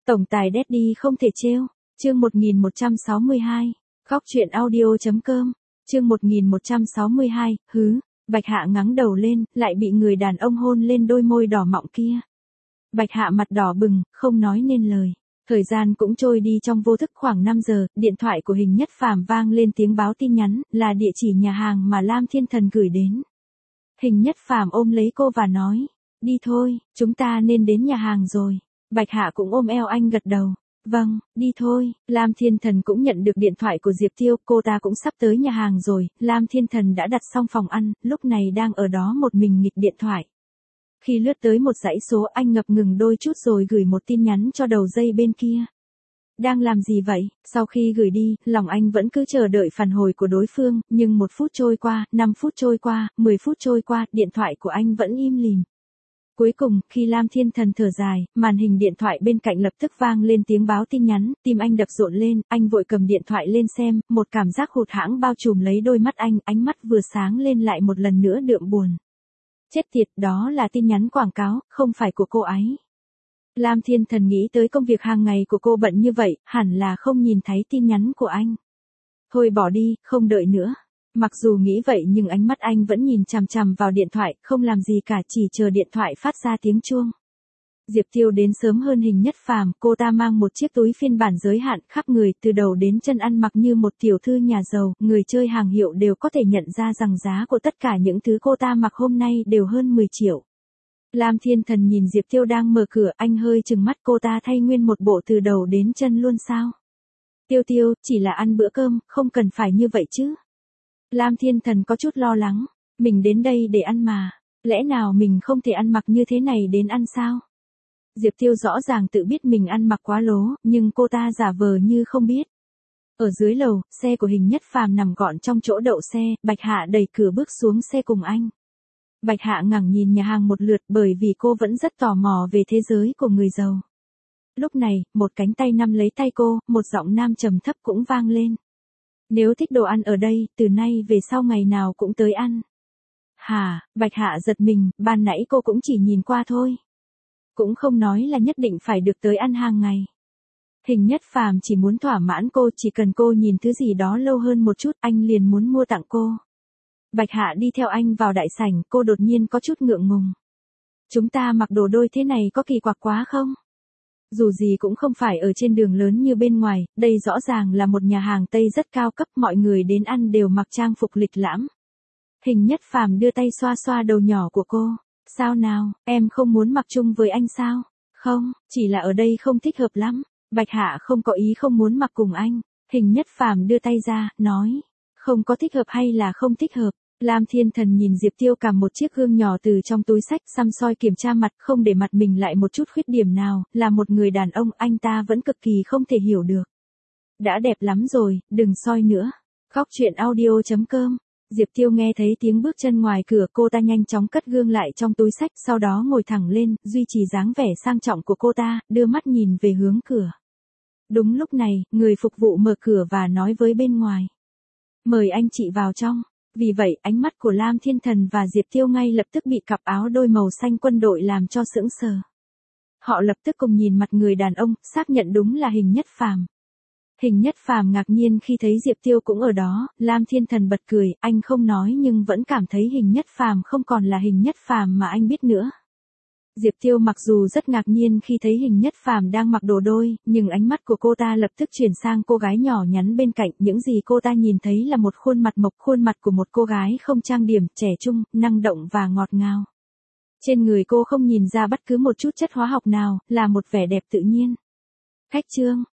Tổng tài Daddy không thể trêu. Chương 1162. Khóc chuyện audio.com. Chương 1162. Bạch Hạ ngắng đầu lên, lại bị người đàn ông hôn lên đôi môi đỏ mọng kia. Bạch Hạ mặt đỏ bừng, không nói nên lời. Thời gian cũng trôi đi trong vô thức. Khoảng 5 giờ, điện thoại của Hình Nhất Phàm vang lên tiếng báo tin nhắn, là địa chỉ nhà hàng mà Lam Thiên Thần gửi đến. Hình Nhất Phàm ôm lấy cô và nói, đi thôi, chúng ta nên đến nhà hàng rồi. Bạch Hạ cũng ôm eo anh gật đầu. Vâng, đi thôi. Lam Thiên Thần cũng nhận được điện thoại của Diệp Tiêu, cô ta cũng sắp tới nhà hàng rồi. Lam Thiên Thần đã đặt xong phòng ăn, lúc này đang ở đó một mình nghịch điện thoại. Khi lướt tới một dãy số, anh ngập ngừng đôi chút rồi gửi một tin nhắn cho đầu dây bên kia. Đang làm gì vậy? Sau khi gửi đi, lòng anh vẫn cứ chờ đợi phản hồi của đối phương, nhưng 1 phút trôi qua, 5 phút trôi qua, 10 phút trôi qua, điện thoại của anh vẫn im lìm. Cuối cùng, khi Lam Thiên Thần thở dài, màn hình điện thoại bên cạnh lập tức vang lên tiếng báo tin nhắn, tim anh đập rộn lên, anh vội cầm điện thoại lên xem, một cảm giác hụt hẫng bao trùm lấy đôi mắt anh, ánh mắt vừa sáng lên lại một lần nữa đượm buồn. Chết tiệt, đó là tin nhắn quảng cáo, không phải của cô ấy. Lam Thiên Thần nghĩ tới công việc hàng ngày của cô bận như vậy, hẳn là không nhìn thấy tin nhắn của anh. Thôi bỏ đi, không đợi nữa. Mặc dù nghĩ vậy nhưng ánh mắt anh vẫn nhìn chằm chằm vào điện thoại, không làm gì cả, chỉ chờ điện thoại phát ra tiếng chuông. Diệp Tiêu đến sớm hơn Hình Nhất Phàm, cô ta mang một chiếc túi phiên bản giới hạn, khắp người từ đầu đến chân ăn mặc như một tiểu thư nhà giàu, người chơi hàng hiệu đều có thể nhận ra rằng giá của tất cả những thứ cô ta mặc hôm nay đều hơn 10 triệu. Lam Thiên Thần nhìn Diệp Tiêu đang mở cửa, anh hơi trừng mắt, cô ta thay nguyên một bộ từ đầu đến chân luôn sao? Tiêu, chỉ là ăn bữa cơm, không cần phải như vậy chứ. Lam Thiên Thần có chút lo lắng, mình đến đây để ăn mà, lẽ nào mình không thể ăn mặc như thế này đến ăn sao? Diệp Tiêu rõ ràng tự biết mình ăn mặc quá lố, nhưng cô ta giả vờ như không biết. Ở dưới lầu, xe của Hình Nhất Phàm nằm gọn trong chỗ đậu xe, Bạch Hạ đẩy cửa bước xuống xe cùng anh. Bạch Hạ ngẩng nhìn nhà hàng một lượt bởi vì cô vẫn rất tò mò về thế giới của người giàu. Lúc này, một cánh tay nắm lấy tay cô, một giọng nam trầm thấp cũng vang lên. Nếu thích đồ ăn ở đây, từ nay về sau ngày nào cũng tới ăn. Hả? Bạch Hạ giật mình, ban nãy cô cũng chỉ nhìn qua thôi. Cũng không nói là nhất định phải được tới ăn hàng ngày. Hình Nhất Phàm chỉ muốn thỏa mãn cô, chỉ cần cô nhìn thứ gì đó lâu hơn một chút, anh liền muốn mua tặng cô. Bạch Hạ đi theo anh vào đại sảnh, cô đột nhiên có chút ngượng ngùng. Chúng ta mặc đồ đôi thế này có kỳ quặc quá không? Dù gì cũng không phải ở trên đường lớn như bên ngoài, đây rõ ràng là một nhà hàng Tây rất cao cấp, mọi người đến ăn đều mặc trang phục lịch lãm. Hình Nhất Phàm đưa tay xoa xoa đầu nhỏ của cô. Sao nào, em không muốn mặc chung với anh sao? Không, chỉ là ở đây không thích hợp lắm. Bạch Hạ không có ý không muốn mặc cùng anh. Hình Nhất Phàm đưa tay ra, nói. Không có thích hợp hay là không thích hợp? Lam Thiên Thần nhìn Diệp Tiêu cầm một chiếc gương nhỏ từ trong túi xách, xăm soi kiểm tra mặt, không để mặt mình lại một chút khuyết điểm nào, là một người đàn ông, anh ta vẫn cực kỳ không thể hiểu được. Đã đẹp lắm rồi, đừng soi nữa. Khóc chuyện audio.com. Diệp Tiêu nghe thấy tiếng bước chân ngoài cửa, cô ta nhanh chóng cất gương lại trong túi xách, sau đó ngồi thẳng lên, duy trì dáng vẻ sang trọng của cô ta, đưa mắt nhìn về hướng cửa. Đúng lúc này, người phục vụ mở cửa và nói với bên ngoài. Mời anh chị vào trong. Vì vậy, ánh mắt của Lam Thiên Thần và Diệp Tiêu ngay lập tức bị cặp áo đôi màu xanh quân đội làm cho sững sờ. Họ lập tức cùng nhìn mặt người đàn ông, xác nhận đúng là Hình Nhất Phàm. Hình Nhất Phàm ngạc nhiên khi thấy Diệp Tiêu cũng ở đó, Lam Thiên Thần bật cười, anh không nói nhưng vẫn cảm thấy Hình Nhất Phàm không còn là Hình Nhất Phàm mà anh biết nữa. Diệp Tiêu mặc dù rất ngạc nhiên khi thấy Hình Nhất Phàm đang mặc đồ đôi, nhưng ánh mắt của cô ta lập tức chuyển sang cô gái nhỏ nhắn bên cạnh, những gì cô ta nhìn thấy là một khuôn mặt mộc, khuôn mặt của một cô gái không trang điểm, trẻ trung, năng động và ngọt ngào. Trên người cô không nhìn ra bất cứ một chút chất hóa học nào, là một vẻ đẹp tự nhiên. Khách trương,